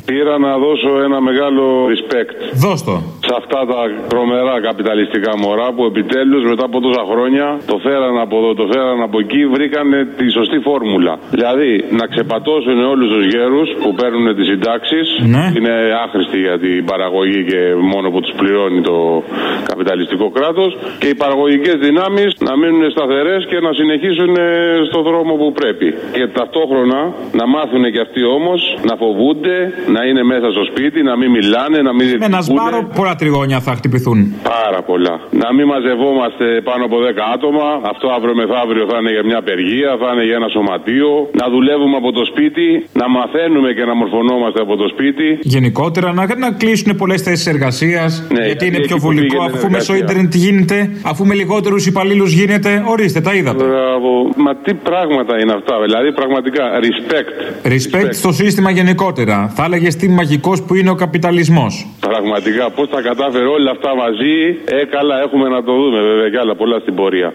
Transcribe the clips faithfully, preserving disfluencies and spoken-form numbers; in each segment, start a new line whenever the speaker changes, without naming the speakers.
Πήρα να δώσω ένα μεγάλο respect.
Δώσ' το.
Σε αυτά τα τρομερά καπιταλιστικά μωρά που επιτέλους μετά από τόσα χρόνια το φέραν από εδώ, το φέραν από εκεί, βρήκανε τη σωστή φόρμουλα. Δηλαδή να ξεπατώσουν όλους τους γέρους που παίρνουν τις συντάξεις.
Ναι.
Είναι άχρηστοι για την παραγωγή και μόνο που τους πληρώνει το καπιταλιστικό κράτος. Και οι παραγωγικές δυνάμεις να μείνουν σταθερές και να συνεχίσουν στο δρόμο που πρέπει. Και ταυτόχρονα να μάθουν και αυτοί όμως να φοβούνται, να είναι μέσα στο σπίτι, να μην μιλάνε, να μην
με ένα σπάρο πολλά τριγώνια θα χτυπηθούν.
Πάρα πολλά. Να μην μαζευόμαστε πάνω από δέκα άτομα. Αυτό αύριο μεθαύριο θα είναι για μια απεργία, θα είναι για ένα σωματείο. Να δουλεύουμε από το σπίτι, να μαθαίνουμε και να μορφωνόμαστε από το σπίτι.
Γενικότερα να, να κλείσουν πολλές θέσεις εργασίας. Ναι, γιατί είναι πιο βολικό, αφού μέσω ίντερνετ γίνεται, αφού με λιγότερους υπαλλήλους γίνεται. Ορίστε, τα είδατε.
Μπράβο. Μα τι πράγματα είναι αυτά, δηλαδή πραγματικά. Respect.
Respect, Respect. Στο σύστημα γενικότερα. Θα έλεγες τι μαγικός που είναι ο καπιταλισμός.
Πραγματικά, πώς τα κατάφερε όλα αυτά μαζί. Ε, καλά, έχουμε να το δούμε βέβαια κι άλλα πολλά στην πορεία.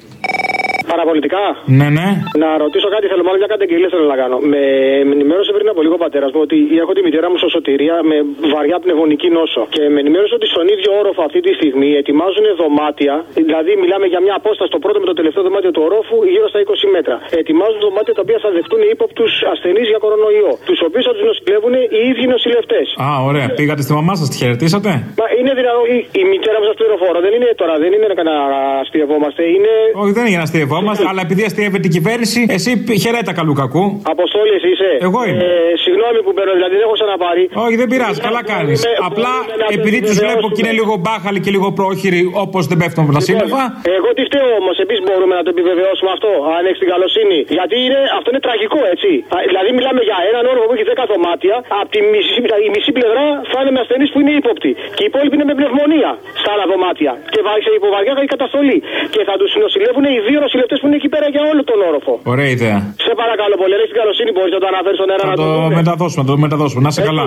Παραπολιτικά.
Ναι, ναι.
Να ρωτήσω κάτι, θέλω μάλλον μια καταγγελία θέλω να κάνω. Με, με ενημέρωσε πριν από λίγο ο πατέρας μου ότι έχω τη μητέρα μου στο Σωτηρία με βαριά πνευμονική νόσο. Και με ενημέρωσε ότι στον ίδιο όροφο αυτή τη στιγμή ετοιμάζουν δωμάτια. Δηλαδή, μιλάμε για μια απόσταση το πρώτο με το τελευταίο δωμάτιο του ορόφου γύρω στα είκοσι μέτρα. Ετοιμάζουν δωμάτια τα οποία θα δεχτούν ύποπτους ασθενείς για κορονοϊό. Τους οποίους θα τους νοσηλεύουν οι ίδιοι νοσηλευτές.
Α, ωραία. Είναι... Πήγατε στη μαμά σας, τη χαιρετήσατε.
Μα είναι δυνατό. Η, η μητέρα μου σας πληροφορώ. Δεν είναι τώρα, δεν είναι να αστειευόμαστε. Είναι...
Όχι, δεν είναι να αστειευόμαστε. Αλλά επειδή αστείευε την κυβέρνηση, εσύ χαιρέτα καλού κακού.
Αποστόλη, εσύ είσαι.
Εγώ είμαι.
Ε, συγγνώμη που παίρνω, δηλαδή δεν έχω ξαναπάρει.
Όχι, δεν πειράζει, καλά κάνεις. Απλά επειδή τους βλέπω και είναι λίγο μπάχαλοι και λίγο πρόχειροι, όπως δεν πέφτουν από τα σύννεφα.
Εγώ τι φταίω όμως, επίσης μπορούμε να το επιβεβαιώσουμε αυτό, αν έχει την καλοσύνη. Γιατί είναι, αυτό είναι τραγικό, έτσι. Δηλαδή μιλάμε για έναν όροφο που έχει δέκα δωμάτια, από τη μισή, η μισή πλευρά θα είναι με ασθενείς που είναι ύποπτοι. Και οι υπόλοιποι είναι με πνευμονία στα άλλα δωμάτια. Και σε υποβαριά θα έχει καταστολή. Και θα τους νοσηλεύουν οι δύο νοσηλευτές που είναι εκεί πέρα για όλο τον όροφο.
Ωραία ιδέα.
Σε παρακαλώ πολύ, αν έχει την καλοσύνη, μπορείς να το αναφέρεις στον αέρα.
Θα
να
το, το μεταδώσουμε, το μεταδώσουμε. Να είσαι καλά.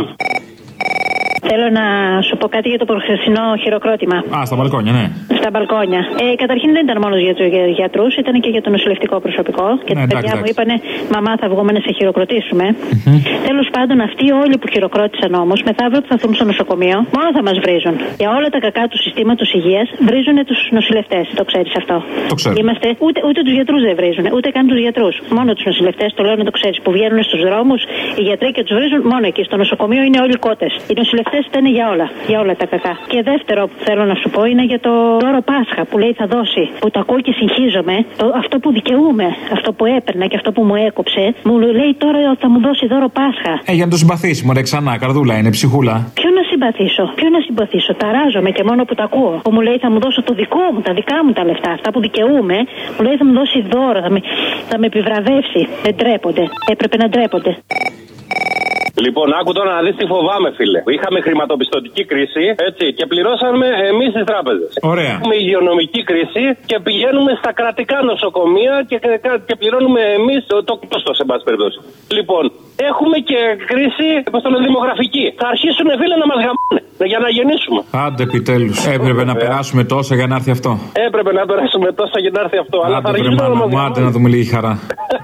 Θέλω να σου πω κάτι για το προχθεσινό χειροκρότημα.
Α, στα μπαλκόνια, ναι.
Στα μπαλκόνια. Ε, καταρχήν δεν ήταν μόνο για του γιατρούς, ήταν και για το νοσηλευτικό προσωπικό. Και
ναι,
τα παιδιά μου είπανε, μαμά, θα βγούμε να σε χειροκροτήσουμε.
Mm-hmm.
Τέλος πάντων, αυτοί όλοι που χειροκρότησαν όμως, μεθαύριο που θα έρθουν στο νοσοκομείο, μόνο θα μας βρίζουν. Για όλα τα κακά του συστήματος υγείας, βρίζουν τους νοσηλευτές. Το ξέρεις αυτό.
Το ξέρω.
Είμαστε, ούτε, ούτε τους γιατρούς δεν βρίζουν, ούτε καν τους γιατρούς. Μόνο τους νοσηλευτές, το λέω να το ξέρεις, που βγαίνουν στους δρόμους, οι γιατροί και τους βρίζουν μόνο εκεί. Στο νοσοκομείο είναι όλοι κότες. Οι νοσηλευτές ήταν για όλα, για όλα τα κακά. Και δεύτερο που θέλω να σου πω είναι για το δώρο Πάσχα που λέει θα δώσει. Που το ακούω και συγχύζομαι. Το, αυτό που δικαιούμαι, αυτό που έπαιρνα και αυτό που μου έκοψε, μου λέει τώρα θα μου δώσει δώρο Πάσχα.
Ε, για να το συμπαθήσει, μωρέ, ξανά, καρδούλα είναι, ψυχούλα.
Ποιο να συμπαθήσω, ποιο να συμπαθήσω. Ταράζομαι και μόνο που το ακούω. Που μου λέει θα μου δώσω το δικό μου, τα δικά μου τα λεφτά, αυτά που δικαιούμαι. Μου λέει θα μου δώσει δώρο, θα με, θα με επιβραβεύσει. Δεν ντρέπονται. Έπρεπε να ντρέπονται.
Λοιπόν, άκου τώρα να δεις τι φοβάμαι, φίλε. Είχαμε χρηματοπιστωτική κρίση, έτσι, και πληρώσαμε εμείς τις τράπεζες.
Ωραία.
Έχουμε υγειονομική κρίση και πηγαίνουμε στα κρατικά νοσοκομεία και, και πληρώνουμε εμείς το, το κόστος, σε πάση περιπτώσει. Λοιπόν, έχουμε και κρίση δημογραφική. Θα αρχίσουν, φίλε, να μας γαμάνε για να γεννήσουμε.
Άντε, επιτέλους. Έπρεπε να περάσουμε τόσα για να έρθει αυτό.
Έπρεπε να περάσουμε τόσα για να έρθει αυτό.
Άντε,
αλλά θα αρχίσουν να μας
γαμάνε. Άντε, να δούμε λίγη χαρά.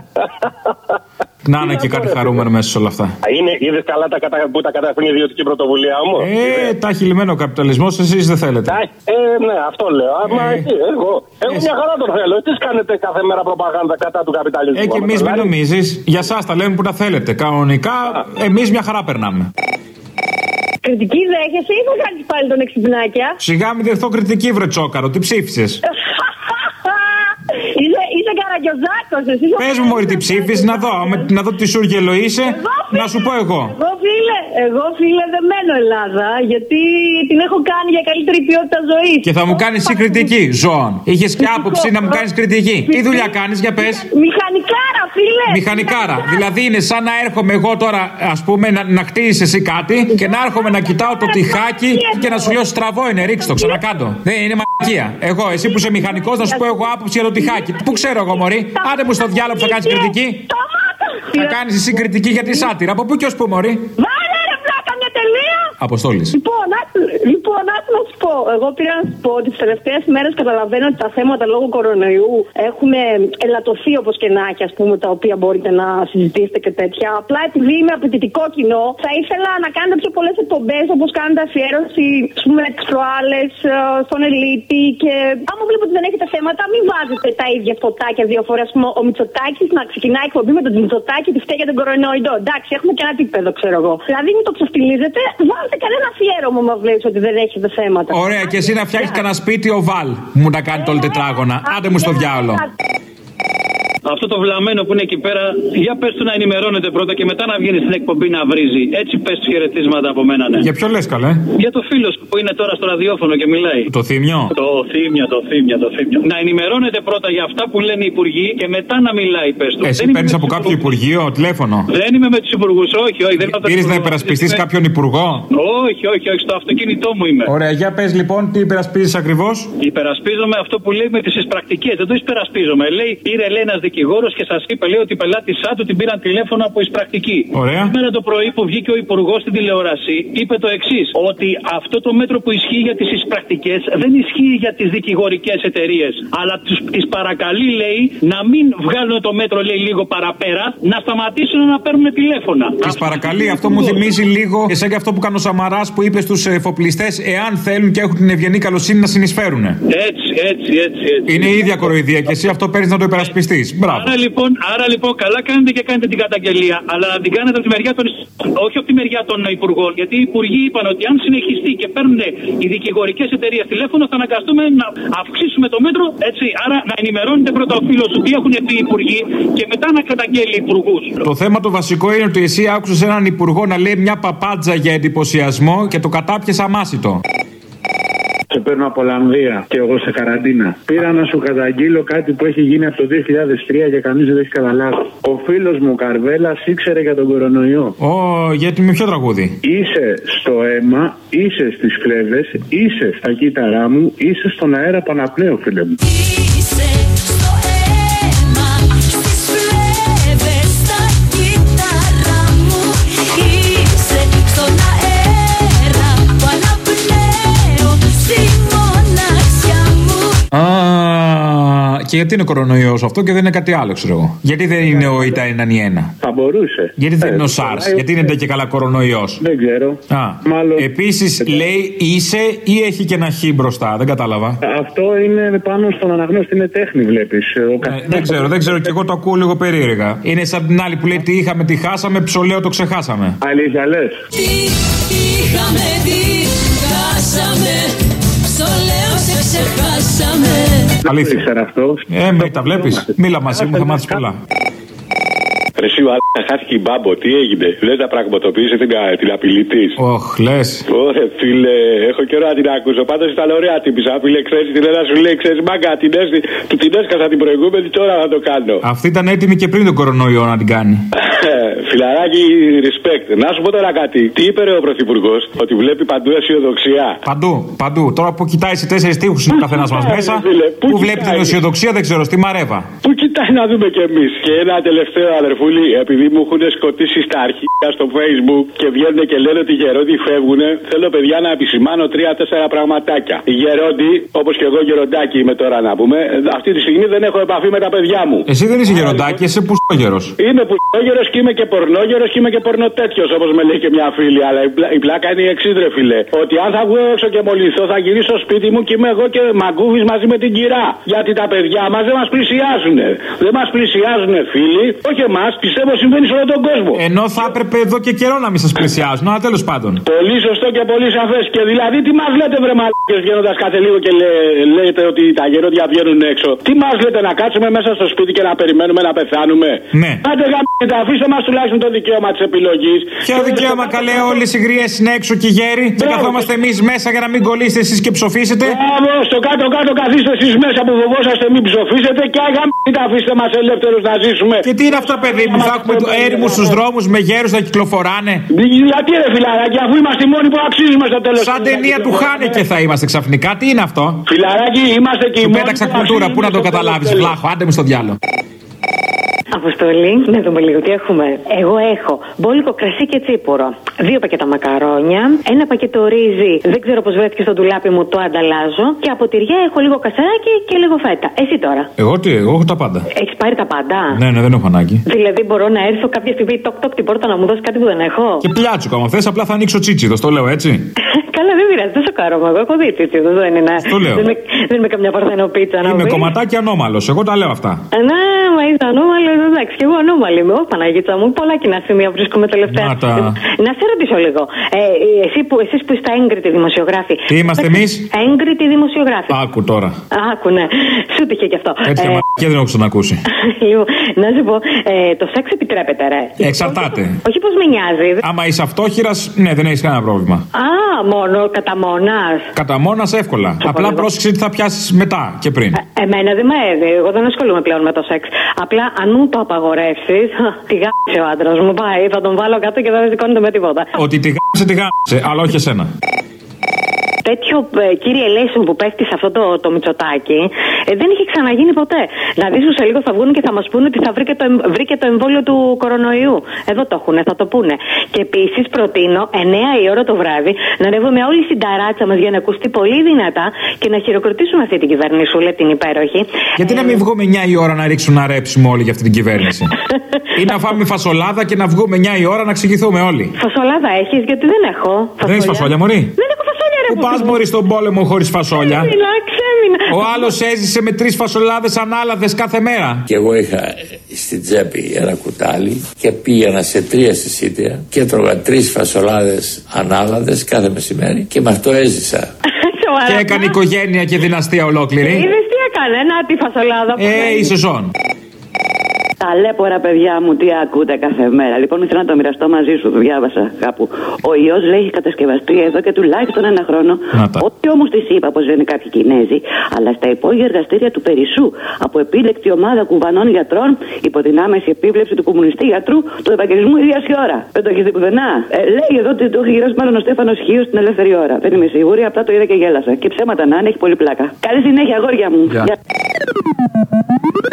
Να είναι και κάτι χαρούμενο μέσα σε όλα αυτά.
Είναι, είδες καλά τα κατα... που τα καταφέρνει η ιδιωτική πρωτοβουλία όμως.
Ε, τα έχει λυμμένο ο καπιταλισμός, εσείς δεν θέλετε.
Ε, ναι, αυτό λέω. Ε, Μα εσύ, εγώ. Εγώ μια χαρά τον θέλω. Εσείς κάνετε κάθε μέρα προπαγάνδα κατά του καπιταλισμού.
Ε, και εμείς μην νομίζεις. Για σας τα λέμε που τα θέλετε. Κανονικά, εμείς μια χαρά περνάμε.
Κριτική δέχεσαι ή θα κάνεις πάλι τον εξυπνάκια?
Σιγά μην δεχθώ κριτική, βρε τσόκαρο. Τι ψήφισες?
Είσαι, είσαι καραγκιόζάκος, εσύ.
Πες μου, μωρή, τι ψήφισες, να δω, να δω τι σούργελο είσαι, να σου πω εγώ.
Εγώ, φίλε, εγώ, φίλε, δεν μένω Ελλάδα, γιατί την έχω κάνει για καλύτερη ποιότητα ζωής.
Και θα μου κάνεις εσύ κριτική, ζώων. Είχες και άποψη να μου κάνεις κριτική. Τι δουλειά κάνεις, για πες.
Μηχανικάρα, φίλε.
Μηχανικάρα. Δηλαδή είναι σαν να έρχομαι εγώ τώρα, ας πούμε, να, να κτίσεις εσύ κάτι και να έρχομαι να κοιτάω το τυχάκι και να σου λέω στραβό είναι, ρίξ' το, ξανακάτω. Δεν είναι μαλακία. Εγώ, εσύ που είσαι μηχανικός, να σου πω εγώ άποψη για το τυχάκι. Πού ξέρω εγώ, μωρή. Άντε μου στο διάλογο που θα κάνεις κριτική. Θα κάνεις εσύ κριτική για τη σάτυρα. Από πού και ως πού, μωρή.
Βάλε ρε πλάκα μια τελεία.
Αποστόλης.
Λοιπόν, Λοιπόν, άκου να σου πω. Εγώ πήρα να σου πω ότι τις τελευταίες μέρες καταλαβαίνω ότι τα θέματα λόγω κορονοϊού έχουν ελαττωθεί όπως και να έχει, ας πούμε, τα οποία μπορείτε να συζητήσετε και τέτοια. Απλά επειδή είμαι απαιτητικό κοινό, θα ήθελα να κάνετε πιο πολλές εκπομπές όπως κάνετε αφιέρωση, ας πούμε, τις προάλλες στον Ελίτη. Και άμα βλέπω ότι δεν έχετε θέματα, μην βάζετε τα ίδια φωτάκια δύο φορές. Ο Μητσοτάκης να ξεκινάει εκπομπή με τον Μητσοτάκη τη φταίει για τον κορονοϊό. Εντάξει, έχουμε και ένα επίπεδο, ξέρω εγώ. Δηλαδή, μην το ξεφτιλίζετε, βάλτε κανένα αφιέρωμα, μα βλέπει ότι δεν έχετε θέματα.
Ωραία, και εσύ να φτιάξει κανένα σπίτι ο Βαλ. Μου τα κάνει το όλο τετράγωνα. Άντε μου στο διάολο.
Αυτό το βλαμμένο που είναι εκεί πέρα, για πες του να ενημερώνεται πρώτα και μετά να βγαίνει στην εκπομπή να βρίζει. Έτσι πες του χαιρετίσματα από μένα, ναι.
Για ποιο λες, καλέ?
Για το φίλο που είναι τώρα στο ραδιόφωνο και μιλάει.
Το Θήμιο.
Το Θήμιο, το Θήμιο, το Θήμιο. Να ενημερώνεται πρώτα για αυτά που λένε οι υπουργοί και μετά να μιλάει, πες του.
Εσύ παίρνεις από κάποιο υπουργείο τηλέφωνο?
Δεν είμαι με τους υπουργούς, όχι, όχι.
Πήρες να υπερασπιστείς κάποιον υπουργό?
Όχι, όχι, όχι, στο αυτοκίνητό μου είμαι.
Ωραία, για πες λοιπόν, τι υπερασπίζεις ακριβώς?
Υπερασπίζομαι αυτό που λέει με τις εισπρακτικές. Δεν το υπερασπίζομαι. Λέει, πήρε λέει ένας δικηγόρος και σας είπε, λέει, ότι η πελάτησά του την πήραν τηλέφωνο από εισπρακτική.
Ωραία.
Σήμερα το πρωί που βγήκε ο υπουργός στην τηλεόραση, είπε το εξής: ότι αυτό το μέτρο που ισχύει για τις εισπρακτικές δεν ισχύει για τις δικηγορικές εταιρείες. Αλλά τις παρακαλεί, λέει, να μην βγάλουν το μέτρο, λέει, λίγο παραπέρα, να σταματήσουν να παίρνουν τηλέφωνα.
Τις παρακαλεί, αυτό μου θυμίζει λίγο και σαν και αυτό που κάνει ο Σαμαράς που είπε στους εφοπλιστές, εάν θέλουν και έχουν την ευγενή καλοσύνη να συνεισφέρουν.
Έτσι, έτσι, έτσι, έτσι.
Είναι η ίδια κοροϊδία και εσύ αυτό παίρνεις να το υπερασπιστείς. Μπράβο.
Άρα λοιπόν, άρα λοιπόν, καλά κάνετε και κάνετε την καταγγελία, αλλά να την κάνετε από τη μεριά των, όχι από τη μεριά των υπουργών. Γιατί οι υπουργοί είπαν ότι αν συνεχιστεί και παίρνουν οι δικηγορικές εταιρείες τηλέφωνο, θα αναγκαστούμε να αυξήσουμε το μέτρο. Έτσι, άρα να ενημερώνετε πρώτα ο φίλος του τι έχουν πει οι υπουργοί και μετά να καταγγέλει υπουργούς.
Το θέμα το βασικό είναι ότι εσύ άκουσες έναν υπουργό να λέει μια παπάντζα για εντυπωσιασμό και το κατάπιες αμάσιτο.
Σε παίρνω από Ολλανδία και εγώ σε καραντίνα. Πήρα να σου καταγγείλω κάτι που έχει γίνει από το δύο χιλιάδες τρία και κανείς δεν έχει καταλάβει. Ο φίλος μου Καρβέλας ήξερε για τον κορονοϊό.
Ω, oh, γιατί με ποιο τραγούδι?
Είσαι στο αίμα, είσαι στις φλέβες, είσαι στα κύτταρά μου, είσαι στον αέρα που αναπνέω, φίλε μου.
Είσαι στο αίμα, στις φλέβες, στα κύτταρά μου, είσαι στον αέρα που αναπνέω, στη μοναξιά μου.
Α, και γιατί είναι κορονοϊός αυτό και δεν είναι κάτι άλλο, ξέρω εγώ? Γιατί δεν είναι ο Ιτα έναν ή ένα?
Θα μπορούσε.
Γιατί δεν είναι ο SARS? Γιατί είναι και καλά κορονοϊός?
Δεν ξέρω.
Α,
μάλλον...
Επίσης λέει είσαι ή έχει και ένα χ μπροστά? Δεν κατάλαβα.
Αυτό είναι πάνω στον αναγνώστη, είναι τέχνη, βλέπεις.
Ε, δεν ξέρω, δεν ξέρω και εγώ το ακούω λίγο περίεργα. Είναι σαν την άλλη που λέει τι είχαμε, τι χάσαμε, ψωλαίο το ξεχάσαμε.
Αλήθεια λες?
Τι είχαμε, τι χάσαμε, ψωλαίο σε ξεχάσαμε.
Αλήθεια.
Αυτό.
Ε, με τα βλέπεις. Μίλα μαζί μου, θα μάθεις πολλά.
Ρε σου, αλλά χάθηκε η Μπάμπο, τι έγινε? Δεν τα πραγματοποίησε την, την απειλή τη.
Ωχ, λες.
Ωρε φίλε, έχω καιρό να την ακούσω. Πάντως ήταν ωραία τύπησα. Φίλε, ξέρεις την ένα σου λέει, ξέρεις μάγκα, την έστη, του την έσκασα την προηγούμενη, τώρα θα το κάνω.
Αυτή ήταν έτοιμη και πριν τον κορονοϊό να την κάνει.
Φιλαράκι, respect. Να σου πω τώρα κάτι. Τι είπε ρε ο Πρωθυπουργός? Ότι βλέπει παντού αισιοδοξία.
Παντού, παντού. Τώρα που κοιτάει σε τέσσερις τείχους είναι ο καθένας μας μέσα. Πού, που βλέπει την αισιοδοξία δεν ξέρω, στη Μαρέβα.
Πού κοιτάει να δούμε κι εμείς. Και ένα τελευταίο αδερφούλη, επειδή μου έχουν σκοτήσει στα αρχεία στο Facebook και βγαίνουν και λένε ότι οι γερόντοι φεύγουν, θέλω παιδιά να επισημάνω τρία-τέσσερα πραγματάκια. Οι γερόντοι, όπως και εγώ γεροντάκι είμαι τώρα να πούμε, αυτή τη στιγμή δεν έχω επαφή με τα παιδιά μου.
Εσύ δεν είσαι γεροντάκι, είσαι πουστόγερος.
Είμαι πουστόγερος και είμαι και πορνόγερος και είμαι και πορνοτέτιος, όπως με λέει και μια φίλη. Αλλά η, πλά, η πλάκα είναι η εξής, ρε φίλε. Ότι αν θα βγω έξω και μολυνθώ, θα γυρίσω στο σπίτι μου και είμαι εγώ και μαγκούβης μαζί με την κυρά. Γιατί τα παιδιά μας δεν μας πλησιάζουν. Δεν μας πλησιάζουν, φίλοι. Όχι εμάς, πιστεύω συμβαίνει σε όλο τον κόσμο.
Ενώ θα έπρεπε εδώ και καιρό να μην σας πλησιάζουν, αλλά τέλος πάντων.
Πολύ σωστό και πολύ σαφές. Και δηλαδή, τι μας λέτε, βρε μαλάκες, βγαίνοντας κάθε λίγο και λέ, λέτε ότι τα γερόντια βγαίνουν έξω. Τι μας λέτε, να κάτσουμε μέσα στο σπίτι και να περιμένουμε να πεθάνουμε?
Ναι.
Άντε γαμπίτα, αφήστε μας τουλάχιστον το δικαίωμα της επιλογής.
Ποιο δικαίωμα, καλέ, όλες οι γριές είναι έξω και γέροι. Και καθόμαστε εμείς μέσα για να μην κολλήσετε εσείς και ψοφήσετε.
Μπράβο, στο κάτω-κάτω καθίστε εσείς μέσα που φοβόσαστε μην ψοφήσετε και αγαμπίτα, αφήστε μας ελεύθερους να ζήσουμε.
Και τι είναι αυτά, παιδί μου, θα έχουμε έρημους στους δρόμους με γέρους να κυκλοφοράνε.
Γιατί ρε φιλαράκι, αφού είμαστε οι μόνοι που αξίζουμε στο τέλος.
Σαν ταινία του Χάνεκε θα είμαστε ξαφνικά, τι είναι αυτό?
Φιλαράκι, είμαστε και οι
μόνοι.
Του
πέταξα κουλτούρα, πού να το καταλάβεις, βλάχο, άντε μου στο διάλο.
Αποστολή, να δούμε λίγο τι έχουμε. Εγώ έχω μπόλικο κρασί και τσίπουρο. Δύο πακέτα μακαρόνια. Ένα πακέτο ρύζι. Δεν ξέρω πώς βρέθηκε στο ντουλάπι μου, το ανταλλάζω. Και από τυριά έχω λίγο κασεράκι και λίγο φέτα. Εσύ τώρα.
Εγώ τι, εγώ έχω τα πάντα.
Έχεις πάρει τα πάντα.
Ναι, ναι, δεν έχω ανάγκη.
Δηλαδή μπορώ να έρθω κάποια στιγμή τοκ-τοκ την πόρτα να μου δώσει κάτι που δεν έχω.
Και πλιάτσουκα, άμα θες, απλά θα ανοίξω τσίτσιδο, το λέω έτσι.
Καλά, δεν πειράζει, τόσο κάρωμα. Εγώ έχω δει τσίτσιδο, δεν είναι.
Το λέω.
Δεν, δεν είμαι καμιά παρθενοπίτσα να
Είμαι
πει.
κομματάκι ανώμαλος, εγώ τα λέω αυτά.
Ναι, μα είσαι ανώμαλο, εντάξει, και εγώ ανώμαλη είμαι. Ω Παναγίτσα μου, πολλά κοινά σημεία βρίσκουμε τελευταία.
Να, τα...
να σε ρωτήσω λίγο. Ε, εσύ που, εσείς που είστε έγκριτοι δημοσιογράφοι.
Τι είμαστε εμείς?
Έγκριτοι δημοσιογράφοι.
Άκου τώρα.
Άκου, ναι. Σου τύχε κι αυτό.
Έτσι ε... και δεν έχω ξανακούσει.
Λοιπόν, να σου πω, ε, το σεξ επιτρέπεται, ρε.
Εξαρτάται.
Όχι, όχι πως με νοιάζει.
Άμα είσαι αυτόχειρας, ναι, δεν έχεις κανένα πρόβλημα.
Α, μόνο κατά μόνας.
Κατά μόνας εύκολα.
Και
απλά πρόσεξε τι θα πιάσεις μετά και πριν.
Ε, εμένα δεν με έδει. Εγώ δεν ασχολούμαι πλέον με το σεξ. Απλά αν μου το απαγορεύσεις, τη γάμισε ο άντρας μου. Πάει, θα τον βάλω κάτω και δεν θα σηκώνεται με τίποτα.
Ότι τη γάμισε, τη γάμισε, αλλά όχι εσένα.
Τέτοιο ε, κύριε Ελέσσον που πέφτει σε αυτό το, το μυτσοτάκι ε, δεν είχε ξαναγίνει ποτέ. Δηλαδή σου σε λίγο θα βγουν και θα μας πούνε ότι θα βρήκε το, βρήκε το εμβόλιο του κορονοϊού. Εδώ το έχουν, θα το πούνε. Και επίσης προτείνω εννιά η ώρα το βράδυ να ανέβουμε όλοι στην ταράτσα μας για να ακουστεί πολύ δυνατά και να χειροκροτήσουμε αυτή την κυβερνησούλα την υπέροχη.
Γιατί ε, να μην βγούμε εννιά η ώρα να ρίξουν να ρέψουμε όλοι για αυτή την κυβέρνηση? Ή να φάμε φασολάδα και να βγούμε εννιά η ώρα να εξηγηθούμε όλοι.
Φασολάδα έχεις? Γιατί δεν έχω.
Δεν έχεις φασόλια, μωρή?
Δεν έχω φασόλια, ρε.
Πού πας, μωρή, στον πόλεμο χωρίς φασόλια?
Ξέμεινα, ξέμεινα.
Ο άλλος έζησε με τρεις φασολάδες ανάλαδες κάθε μέρα.
Και εγώ είχα στην τσέπη ένα κουτάλι και πήγαινα σε τρία συσίτια και έτρωγα τρεις φασολάδες ανάλαδες κάθε μεσημέρι και με αυτό έζησα.
Και έκανε οικογένεια και δυναστεία ολόκληρη.
Είδες τι έκανε, να τη φασολάδα.
Ε, είσαι ζών.
Ταλέπορα, παιδιά μου, τι ακούτε κάθε μέρα. Λοιπόν, ήθελα να το μοιραστώ μαζί σου, το διάβασα κάπου. Ο ιός λέει έχει κατασκευαστεί εδώ και τουλάχιστον ένα χρόνο. Όχι όμως τη είπα πως λένε κάποιοι Κινέζοι, αλλά στα υπόγεια εργαστήρια του Περισσού από επίλεκτη ομάδα κουβανών γιατρών υπό την άμεση επίβλεψη του κομμουνιστή γιατρού του Ευαγγελισμού ίδια ώρα. Δεν το έχει δει πουθενά. Ε, λέει εδώ ότι το έχει γυρώσει μάλλον ο Στέφανος Χίος στην ελεύθερη ώρα. Δεν είμαι σίγουρη, απλά το είδα και γέλασα. Και ψέματα να είναι, έχει πολύ πλάκα. Καλή συνέχεια, αγόρια μου. Yeah. Yeah.